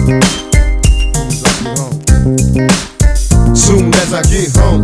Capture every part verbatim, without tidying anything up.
Soon as I get home.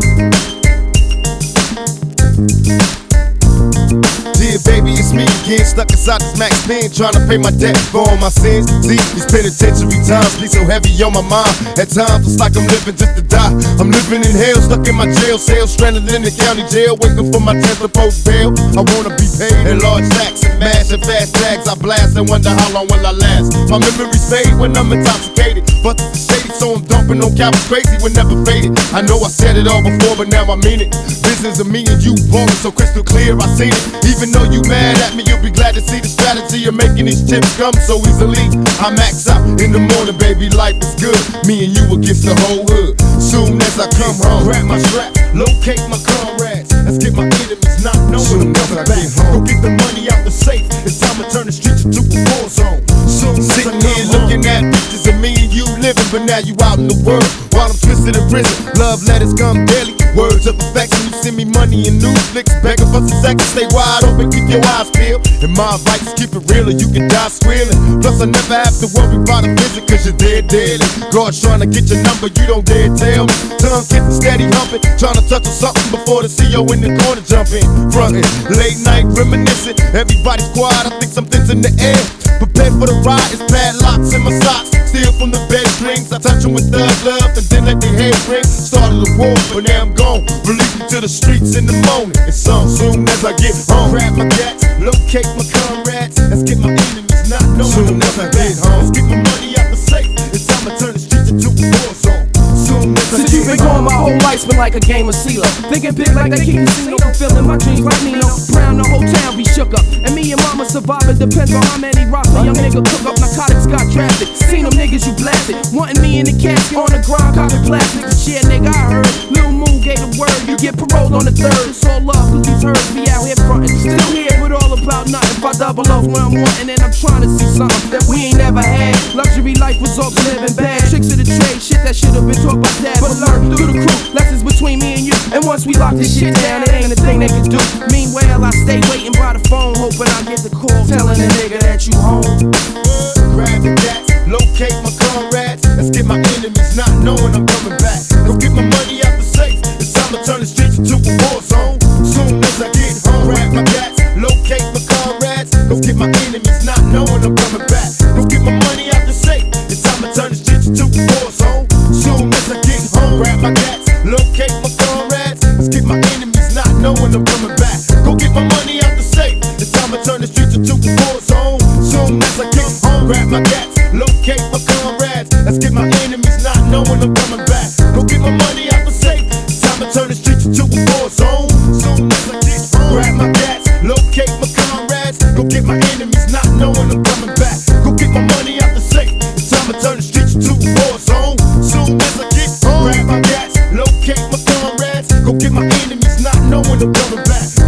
Dear baby, it's me again, stuck inside this max pen, trying to pay my debt for all my sins. See, these penitentiary times be so heavy on my mind. At times it's like I'm living just to die. I'm living in hell, stuck in my jail cell, stranded in the county jail, waiting for my tenth to post bail. I wanna be paid in large stacks and mash and fast tags. I blast and wonder how long will I last. My memories fade when I'm intoxicated, but the shady, so I'm dumping on cowards crazy when never faded. I know I said it all before, but now I mean it. Business of me and you ballin' so crystal clear, I seen it. Even though you mad at me, you'll be glad to see the strategy of making these chips come so easily. I max out in the morning, baby, life is good. Me and you against the whole hood. Soon as I come home, grab my strap, locate my comrades. Let's get my enemies not knowing I'm coming back. Go get the money out the safe. It's time to turn the streets into a war zone. Soon sitting here looking at pictures of me and you living, but now you out in the world while I'm twisted in prison. Love letters come daily, words of affection. You send me money and new flicks, begging for some seconds. Stay wide open, keep your eyes peeled. And my advice is keep it real or you can die squealing. Plus I never have to worry about a visit, cause you're dead daily. God's trying to get your number, you don't dare tell me. Tongue kissing, steady humping, trying to touch on something before the C O in the corner jump in. Frontin', late night reminiscing, everybody's quiet, I think something's in the air. Prepared for the ride, it's padlocks in my socks. Steal from the bed strings, I touch them with thug love and then let their head ring. Started a war, but now I'm gone. Release me to the streets in the morning. It's on soon as I get home. Grab my gats, locate my comrades. Let's get my enemies not knowing. Soon as I get home, let's get my money out the safe. It's time to turn the streets into a war zone. Since you've been gone, my whole life's been like a game of CeeLo. Thinking big like they keep casino, fulfilling my dreams like Nino Brown. The whole town be shook up, and me and mama surviving depends on how many rocks a young nigga cook up. Narcotics got drafted, seen them niggas you blasted, wanting me in the casket on the ground, copping plastics. Shit, nigga, I heard Lil Moon gave the word, you get paroled on the third. It's all love, cause these herds be out here frontin'. Still here with all about nothing. If I double off where I'm wanting, and I'm trying to see something that we ain't never had. Luxury life was all living bad. Tricks of the trade, shit that should've been taught by dad. But learn through the crew, lessons between me and you. And once we lock this shit down, it ain't a thing they can do. Meanwhile, I stay waiting by the phone, hoping I get the call telling the nigga that you home. Grab the gats, locate my comrades. Let's get my enemies not knowing I'm coming back. Go get my money out the safe. It's time to turn the streets into a war zone. Soon as I get home, grab my gats, locate my comrades. Go get my enemies not knowing I'm coming back. Go get my money out the safe. It's time to turn the streets into a war zone. Soon as I get home, grab my gats, locate my comrades. Let's get my enemies not knowing I'm coming back. Go get my money out the safe. It's time to turn the streets into a war zone. Soon as I get home, grab my gats, locate my comrades. Let's get my enemies not knowing I'm coming back. Go get my money out the safe. It's time to turn the streets into a war zone. Soon as I get home, grab my gats, locate my comrades. Go get my enemies not knowing I'm coming back. Go get my money out the safe. It's time to turn the streets into a war zone. Soon as I get home, grab my gats, locate my comrades. Go get my enemies not knowing I'm coming back.